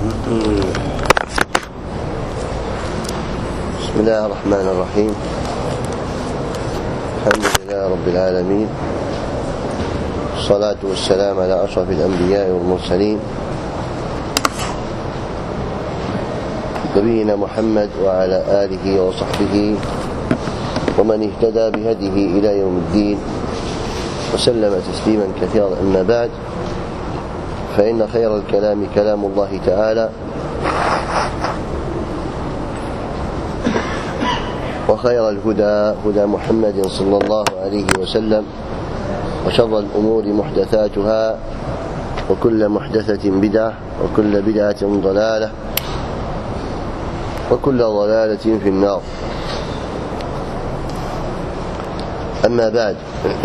بسم الله الرحمن الرحيم. الحمد لله رب العالمين، الصلاة والسلام على أشرف الأنبياء والمرسلين نبينا محمد وعلى آله وصحبه ومن اهتدى بهديه إلى يوم الدين وسلم تسليما كثيرا. أما بعد، فإن خير الكلام كلام الله تعالى، وخير الهدى هدى محمد صلى الله عليه وسلم، وشر الأمور محدثاتها، وكل محدثة بدعة، وكل بدعة ضلالة، وكل ضلالة في النار. أما بعد،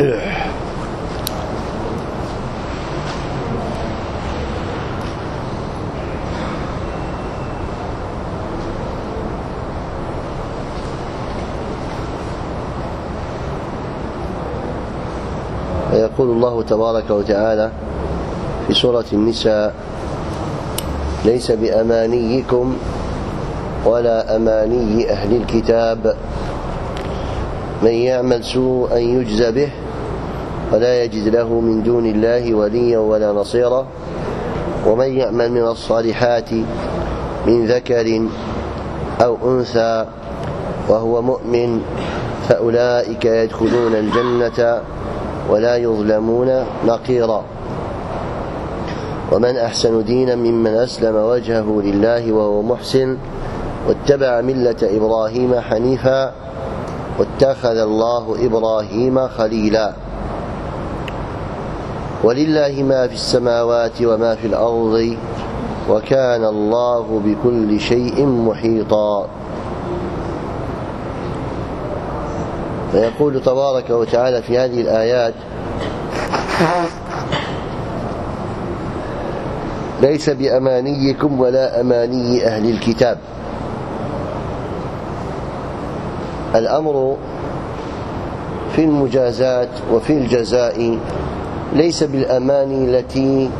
يقول الله تبارك وتعالى في سورة النساء: ليس بأمانيكم ولا أماني أهل الكتاب، من يعمل سوءا يجز به ولا يجد له من دون الله وليا ولا نصيرا، ومن يعمل من الصالحات من ذكر أو أنثى وهو مؤمن فأولئك يدخلون الجنة ولا يظلمون نقيرا، ومن أحسن دينا ممن أسلم وجهه لله وهو محسن واتبع ملة إبراهيم حنيفا واتخذ الله إبراهيم خليلا. ولله ما في السماوات وما في الأرض وكان الله بكل شيء محيطا. فيقول تبارك وتعالى في هذه الآيات: ليس بأمانيكم ولا أماني أهل الكتاب. الأمر في المجازات وفي الجزاء ليس بالأماني التي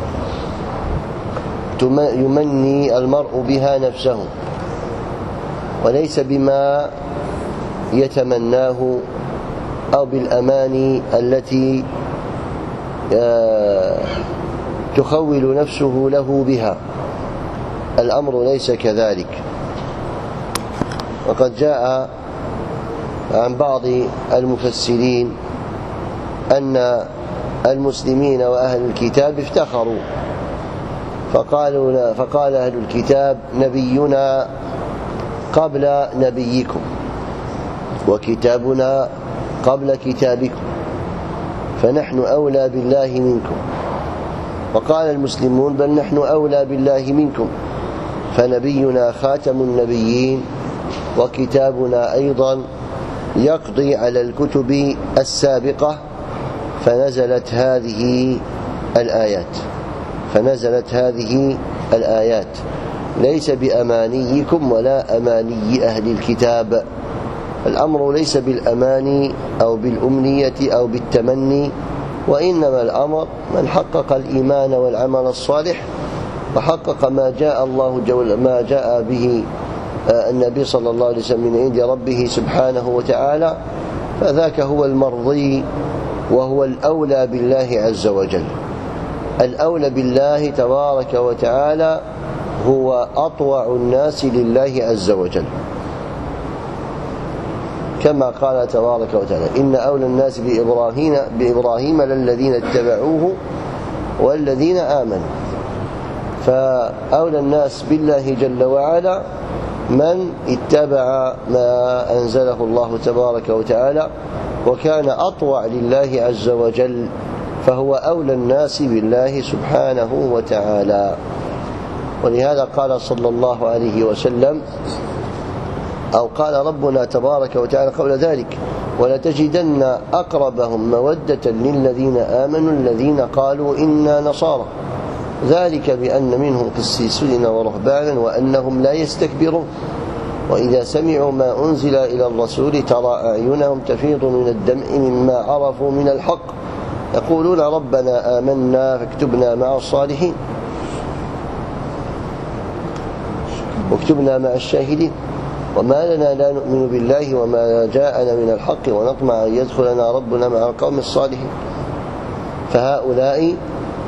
يمني المرء بها نفسه، وليس بما يتمناه، أو بالأماني التي تخول نفسه له بها. الأمر ليس كذلك. وقد جاء عن بعض المفسرين أن المسلمين وأهل الكتاب افتخروا، فقال أهل الكتاب: نبينا قبل نبيكم، وكتابنا قبل كتابكم، فنحن أولى بالله منكم. وقال المسلمون: بل نحن أولى بالله منكم، فنبينا خاتم النبيين، وكتابنا أيضا يقضي على الكتب السابقة. فنزلت هذه الآيات: ليس بأمانيكم ولا أماني أهل الكتاب. الأمر ليس بالأماني أو بالأمنية أو بالتمني، وإنما الأمر من حقق الإيمان والعمل الصالح، وحقق ما جاء به النبي صلى الله عليه وسلم من عند ربه سبحانه وتعالى، فذاك هو المرضي، وهو الأولى بالله عز وجل. الأولى بالله تبارك وتعالى هو أطوع الناس لله عز وجل، كما قال تبارك وتعالى: إن أولى الناس بإبراهيم للذين اتبعوه والذين آمنوا. فأولى الناس بالله جل وعلا من اتبع ما أنزله الله تبارك وتعالى وكان أطوع لله عز وجل، فهو أولى الناس بالله سبحانه وتعالى. ولهذا قال صلى الله عليه وسلم، أو قال ربنا تبارك وتعالى قبل ذلك: ولتجدن أقربهم مودة للذين آمنوا الذين قالوا إنا نصارى، ذلك بأن منهم قسيسين ورهبانا وأنهم لا يستكبرون، وإذا سمعوا ما أنزل إلى الرسول ترى أعينهم تفيض من الدمع مما عرفوا من الحق، يقولون ربنا آمنا فاكتبنا مع الصالحين. واكتبنا مع الشاهدين. وما لنا لا نؤمن بالله وما جاءنا من الحق ونطمع أن يدخلنا ربنا مع القوم الصالحين. فهؤلاء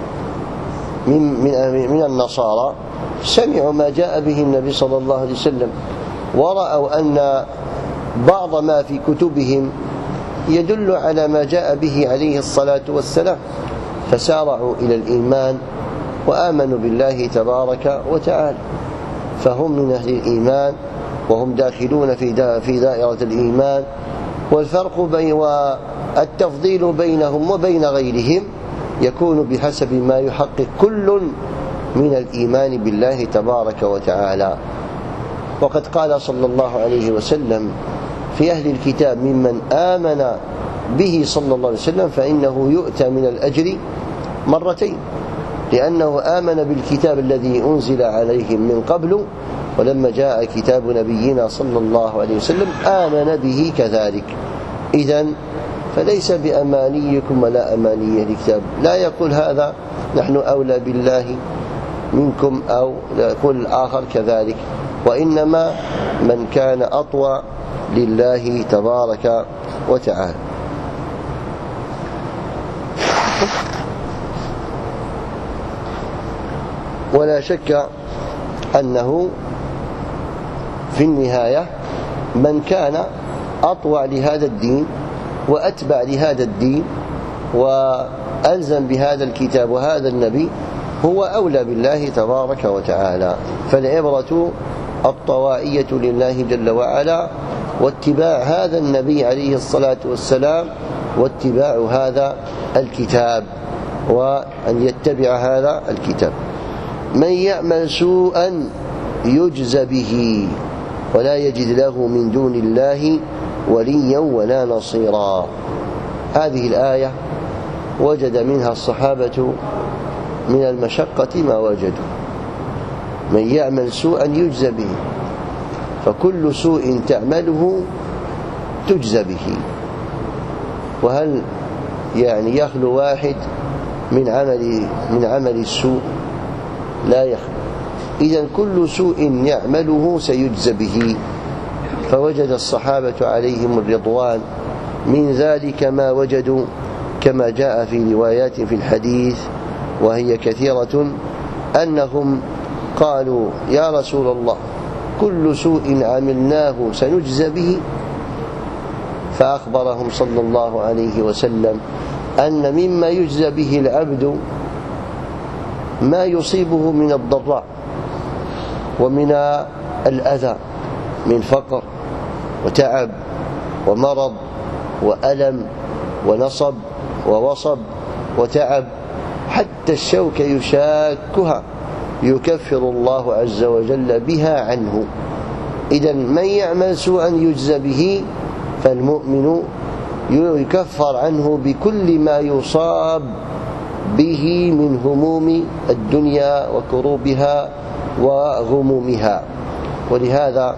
من النصارى سمعوا ما جاء به النبي صلى الله عليه وسلم، ورأوا أن بعض ما في كتبهم يدل على ما جاء به عليه الصلاة والسلام، فسارعوا إلى الإيمان وآمنوا بالله تبارك وتعالى. فهم من أهل الإيمان وهم داخلون في دائرة الإيمان. والفرق والتفضيل بينهم وبين غيرهم يكون بحسب ما يحقق كل من الإيمان بالله تبارك وتعالى. وقد قال صلى الله عليه وسلم في أهل الكتاب ممن آمن به صلى الله عليه وسلم فإنه يؤتى من الأجر مرتين، لأنه آمن بالكتاب الذي أنزل عليهم من قبل، ولما جاء كتاب نبينا صلى الله عليه وسلم آمن به كذلك. إذن فليس بأمانيكم ولا أماني الكتاب، لا يقول هذا نحن أولى بالله منكم أو يقول الآخر كذلك، وإنما من كان أطوع لله تبارك وتعالى. ولا شك أنه في النهاية من كان أطوع لهذا الدين وأتبع لهذا الدين وألزم بهذا الكتاب وهذا النبي هو أولى بالله تبارك وتعالى. فالعبرة الطوائية لله جل وعلا، واتباع هذا النبي عليه الصلاة والسلام، واتباع هذا الكتاب، وأن يتبع هذا الكتاب. من يعمل سوءا يجزى به ولا يجد له من دون الله وليا ولا نصيرا. هذه الآية وجد منها الصحابة من المشقة ما وجدوا. من يعمل سوءا يجزى به، فكل سوء تعمله تجزى به. وهل يعني يخلو واحد من عمل السوء؟ لا يخلو. إذن كل سوء يعمله سيجزى به. فوجد الصحابة عليهم الرضوان من ذلك ما وجدوا، كما جاء في روايات في الحديث وهي كثيرة، أنهم قالوا يا رسول الله كل سوء عملناه سنجزى به. فأخبرهم صلى الله عليه وسلم أن مما يجزى به العبد ما يصيبه من الضراء ومن الأذى، من فقر وتعب ومرض وألم ونصب ووصب وتعب، حتى الشوكة يشاكها يكفر الله عز وجل بها عنه. إذن من يعمل سوءا يجزى به، فالمؤمن يكفر عنه بكل ما يصاب به من هموم الدنيا وكروبها وغمومها. ولهذا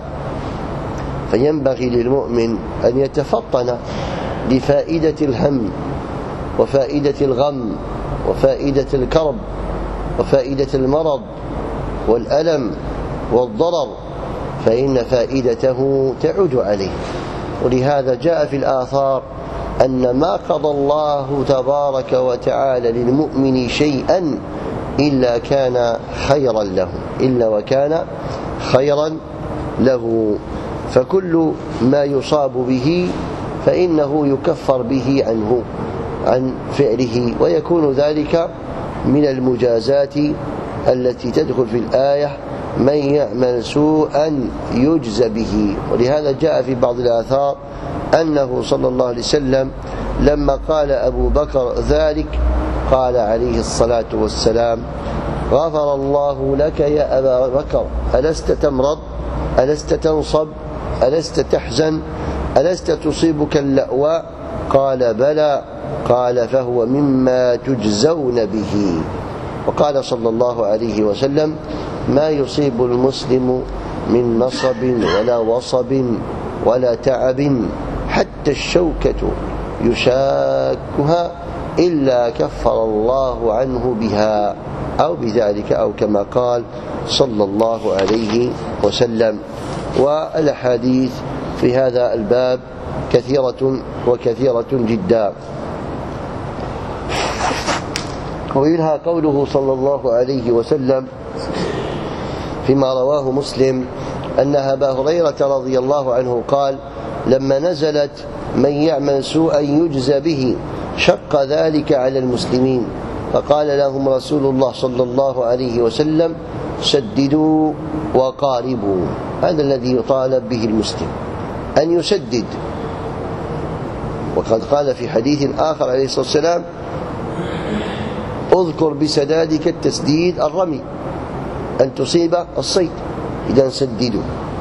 فينبغي للمؤمن أن يتفطن لفائدة الهم وفائدة الغم وفائدة الكرب وفائدة المرض والألم والضرر، فإن فائدته تعود عليه. ولهذا جاء في الآثار أن ما قضى الله تبارك وتعالى للمؤمن شيئا إلا كان خيرا له، إلا وكان خيرا له. فكل ما يصاب به فإنه يكفر به عنه عن فعله، ويكون ذلك من المجازات التي تدخل في الآية من يعمل سوءا يجزى به. ولهذا جاء في بعض الآثار أنه صلى الله عليه وسلم لما قال أبو بكر ذلك قال عليه الصلاة والسلام غفر الله لك يا أبا بكر، ألست تمرض؟ ألست تنصب؟ ألست تحزن؟ ألست تصيبك اللأواء؟ قال بلى. قال فهو مما تجزون به. وقال صلى الله عليه وسلم ما يصيب المسلم من نصب ولا وصب ولا تعب حتى الشوكة يشاكها إلا كفر الله عنه بها. أو بذلك أو كما قال صلى الله عليه وسلم. والأحاديث في هذا الباب كثيرة وكثيرة جدا. ومنها قوله صلى الله عليه وسلم فيما رواه مسلم أن أبا هريرة رضي الله عنه قال: لما نزلت من يعمل سوءا يجزى به شق ذلك على المسلمين، فقال لهم رسول الله صلى الله عليه وسلم: سددوا وقاربوا. هذا الذي يطالب به المسلم، أن يسدد. وقد قال في حديث آخر عليه الصلاة والسلام: اذكر بسدادك التسديد الرمي، أن تصيب الصيد، إذا سددوا.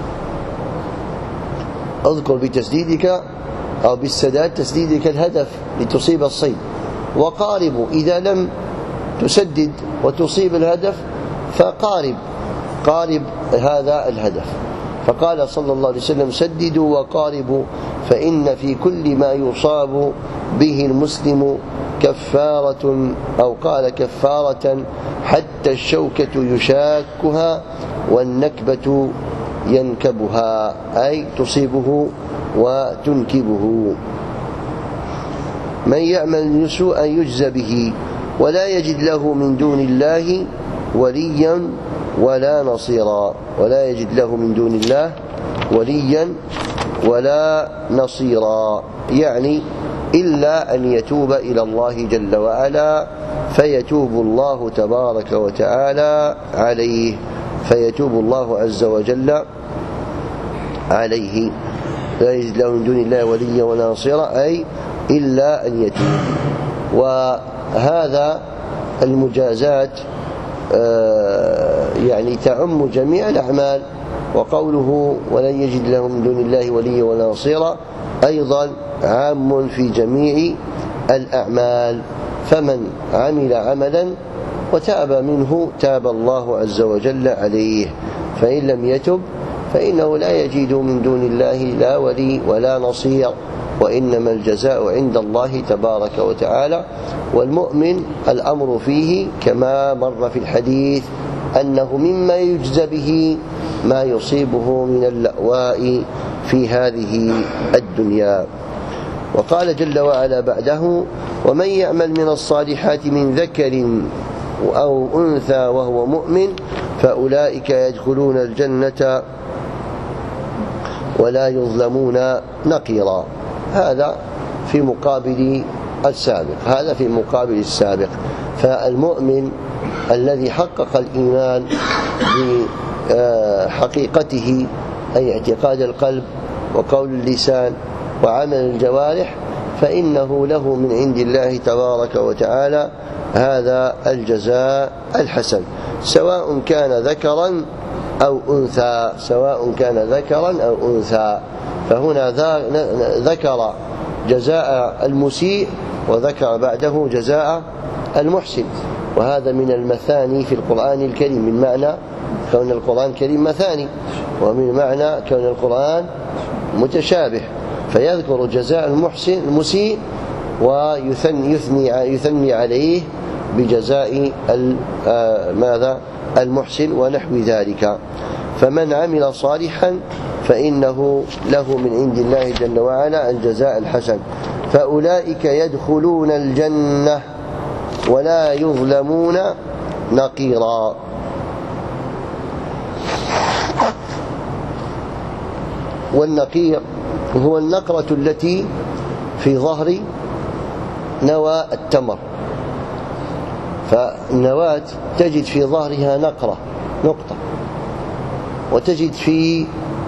اذكر بتسديدك أو بالسداد تسديدك الهدف لتصيب الصيد. وقاربوا، إذا لم تسدد وتصيب الهدف فقارب هذا الهدف. فقال صلى الله عليه وسلم: سددوا وقاربوا، فإن في كل ما يصاب به المسلم كفارة، أو قال كفارة، حتى الشوكة يشاكها والنكبة ينكبها، أي تصيبه وتنكبه. من يعمل سوءا يجزى به ولا يجد له من دون الله وليا ولا نصيرا. ولا يجد له من دون الله وليا ولا نصيرا، يعني إلا أن يتوب إلى الله جل وعلا فيتوب الله تبارك وتعالى عليه، فيتوب الله عز وجل عليه. لا يجد له من دون الله وليا ولا نصيرا، أي إلا أن يتوب. وهذا المجازات يعني تعم جميع الأعمال. وقوله ولن يجد له من دون الله وليا ولا نصيرا أيضا عام في جميع الأعمال. فمن عمل عملا وتاب منه تاب الله عز وجل عليه، فإن لم يتب فإنه لا يجد من دون الله لا ولي ولا نصير، وإنما الجزاء عند الله تبارك وتعالى. والمؤمن الأمر فيه كما مر في الحديث أنه مما يجزى به ما يصيبه من اللأواء في هذه الدنيا. وقال جل وعلا بعده: ومن يعمل من الصالحات من ذكر أو أنثى وهو مؤمن فأولئك يدخلون الجنة ولا يظلمون نقيرا. هذا في مقابل السابق. فالمؤمن الذي حقق الإيمان بحقيقته، أي اعتقاد القلب وقول اللسان وعمل الجوارح، فإنه له من عند الله تبارك وتعالى هذا الجزاء الحسن، سواء كان ذكرا أو أنثى. فهنا ذكر جزاء المسيء وذكر بعده جزاء المحسن، وهذا من المثاني في القرآن الكريم، من معنى كون القرآن الكريم مثاني، ومن معنى كون القرآن متشابه، فيذكر جزاء المسيء ويثني عليه بجزاء المحسن ونحو ذلك. فمن عمل صالحا فإنه له من عند الله جل وعلا الجزاء الحسن، فأولئك يدخلون الجنة ولا يظلمون نقيرا. والنقير هو النقرة التي في ظهر نوى التمر، فالنواة تجد في ظهرها نقطة، وتجد في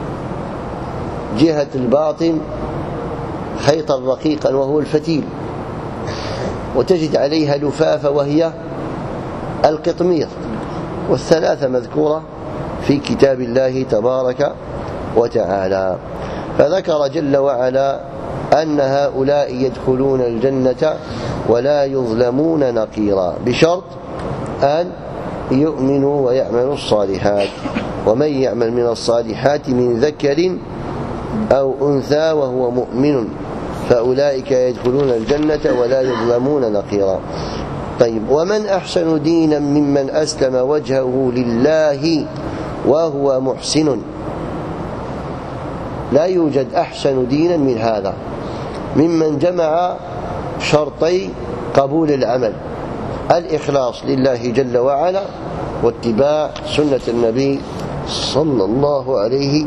جهة الباطن خيطا رقيقا وهو الفتيل، وتجد عليها لفافة وهي القطمير، والثلاثة مذكورة في كتاب الله تبارك وتعالى. فذكر جل وعلا أن هؤلاء يدخلون الجنة ولا يظلمون نقيرا، بشرط أن يؤمنوا ويعملوا الصالحات. ومن يعمل من الصالحات من ذكر أو أنثى وهو مؤمن فأولئك يدخلون الجنة ولا يظلمون نقيرا. طيب، ومن أحسن دينا ممن أسلم وجهه لله وهو محسن. لا يوجد أحسن دينا من هذا، ممن جمع شرطي قبول العمل: الإخلاص لله جل وعلا، واتباع سنة النبي صلى الله عليه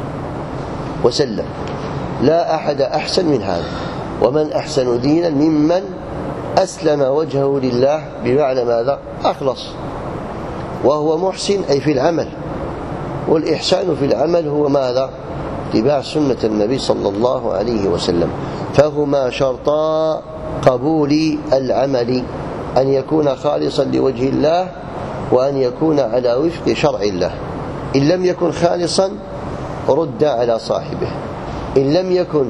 وسلم. لا أحد أحسن من هذا. ومن أحسن دينا ممن أسلم وجهه لله، بمعنى ماذا؟ أخلص، وهو محسن أي في العمل. والإحسان في العمل هو ماذا؟ اتباع سنة النبي صلى الله عليه وسلم. فهما شرطا قبول العمل: أن يكون خالصا لوجه الله، وأن يكون على وفق شرع الله. إن لم يكن خالصا رد على صاحبه، إن لم يكن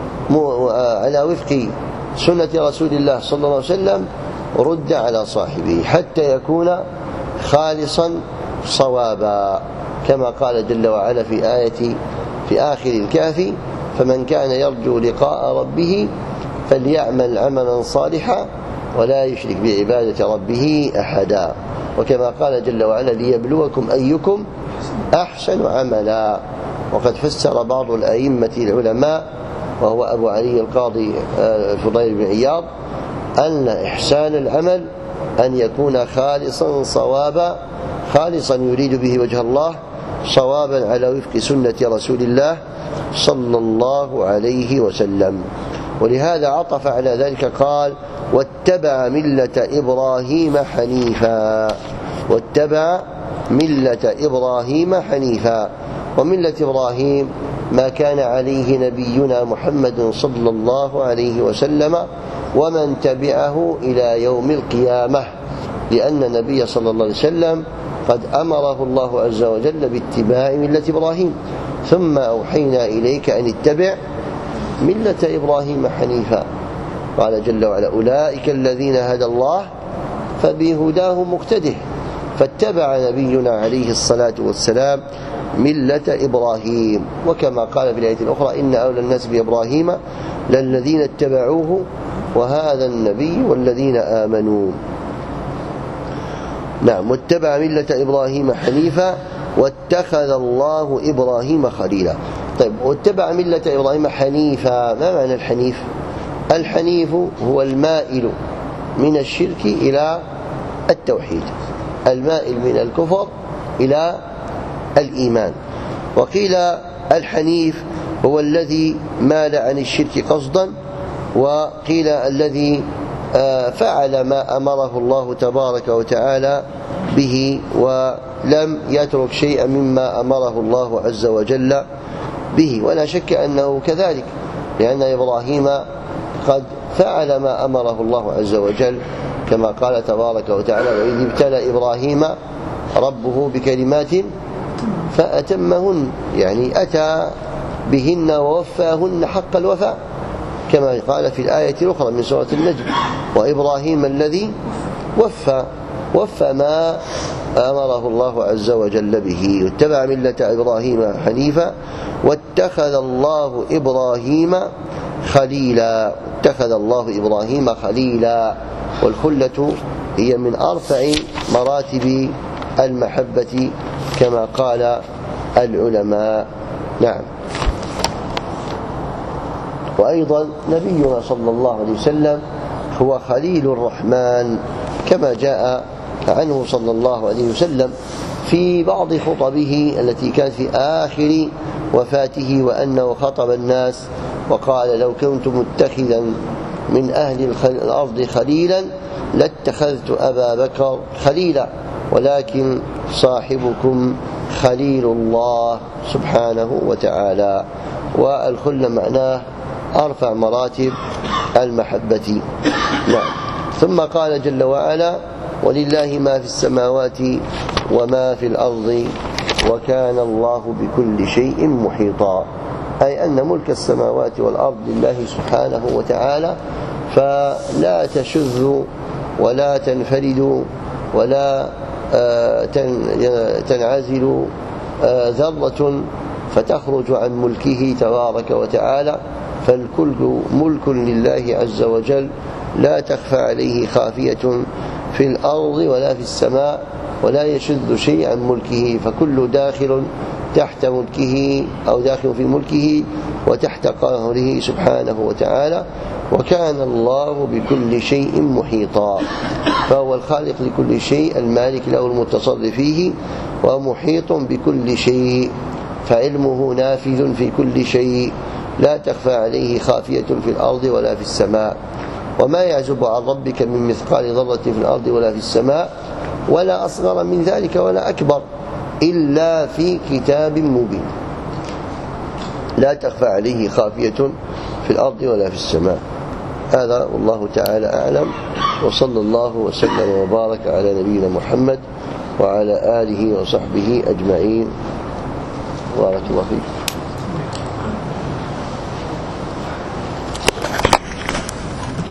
على وفق سنة رسول الله صلى الله عليه وسلم رد على صاحبه، حتى يكون خالصا صوابا، كما قال جل وعلا في آخر الكهف: فمن كان يرجو لقاء ربه فليعمل عملا صالحا ولا يشرك بعبادة ربه أحدا. وكما قال جل وعلا: ليبلوكم أيكم أحسن عملا. وقد فسر بعض الأئمة العلماء، وهو أبو علي القاضي الفضيل بن عياض، أن إحسان العمل أن يكون خالصا صوابا، خالصا يريد به وجه الله، صوابا على وفق سنة رسول الله صلى الله عليه وسلم. ولهذا عطف على ذلك قال: واتبع ملة إبراهيم حنيفا. واتبع ملة إبراهيم حنيفا. وملة إبراهيم ما كان عليه نبينا محمد صلى الله عليه وسلم ومن تبعه إلى يوم القيامة، لأن النبي صلى الله عليه وسلم قد أمره الله عز وجل باتباع ملة إبراهيم: ثم أوحينا إليك أن اتبع ملة إبراهيم حنيفا. قال جل وعلا: أولئك الذين هدى الله فبهداه مقتده. فاتبع نبينا عليه الصلاة والسلام ملة إبراهيم. وكما قال في الآية الأخرى: إن أولى الناس بإبراهيم للذين اتبعوه وهذا النبي والذين آمنوا. نعم، واتبع ملة إبراهيم حنيفا واتخذ الله إبراهيم خليلا. طيب، واتبع ملة إبراهيم حنيفا، ما معنى الحنيف؟ الحنيف هو المائل من الشرك إلى التوحيد، المائل من الكفر إلى الإيمان. وقيل الحنيف هو الذي مال عن الشرك قصدا، وقيل الذي فعل ما أمره الله تبارك وتعالى به ولم يترك شيئا مما أمره الله عز وجل به. ولا شك أنه كذلك، لأن إبراهيم قد فعل ما أمره الله عز وجل، كما قال تبارك وتعالى: وإذ ابتلى إبراهيم ربه بكلمات فأتمهن، يعني أتى بهن ووفاهن حق الوفاء، كما قال في الآية الأخرى من سورة النجم: وإبراهيم الذي وفى ما أمره الله عز وجل به. واتبع ملة إبراهيم حنيفا واتخذ الله إبراهيم خليلا. اتخذ الله إبراهيم خليلا. والخلة هي من أرفع مراتب المحبة كما قال العلماء. نعم. وأيضا نبينا صلى الله عليه وسلم هو خليل الرحمن، كما جاء عنه صلى الله عليه وسلم في بعض خطبه التي كانت في آخر وفاته، وأنه خطب الناس وقال: لو كنت متخذا من أهل الأرض خليلا لاتخذت أبا بكر خليلا، ولكن صاحبكم خليل الله سبحانه وتعالى. والخلة معناه أرفع مراتب المحبة. نعم. ثم قال جل وعلا: ولله ما في السماوات وما في الأرض وكان الله بكل شيء محيطا. أي أن ملك السماوات والأرض لله سبحانه وتعالى، فلا تشذ ولا تنفرد ولا تنعزل ذرة فتخرج عن ملكه تبارك وتعالى، فالكل ملك لله عز وجل لا تخفى عليه خافية في الأرض ولا في السماء، ولا يشذ شيء عن ملكه، فكل داخل تحت ملكه أو داخل في ملكه وتحت قهره سبحانه وتعالى. وكان الله بكل شيء محيطا، فهو الخالق لكل شيء، المالك له المتصرف فيه، ومحيط بكل شيء، فعلمه نافذ في كل شيء، لا تخفى عليه خافية في الأرض ولا في السماء. وما يعزب عن ربك من مثقال ذرة في الأرض ولا في السماء ولا أصغر من ذلك ولا أكبر إلا في كتاب مبين. لا تخفى عليه خافية في الأرض ولا في السماء. هذا والله تعالى أعلم، وصلى الله وسلم وبارك على نبينا محمد وعلى آله وصحبه أجمعين. بارك الله فيكم.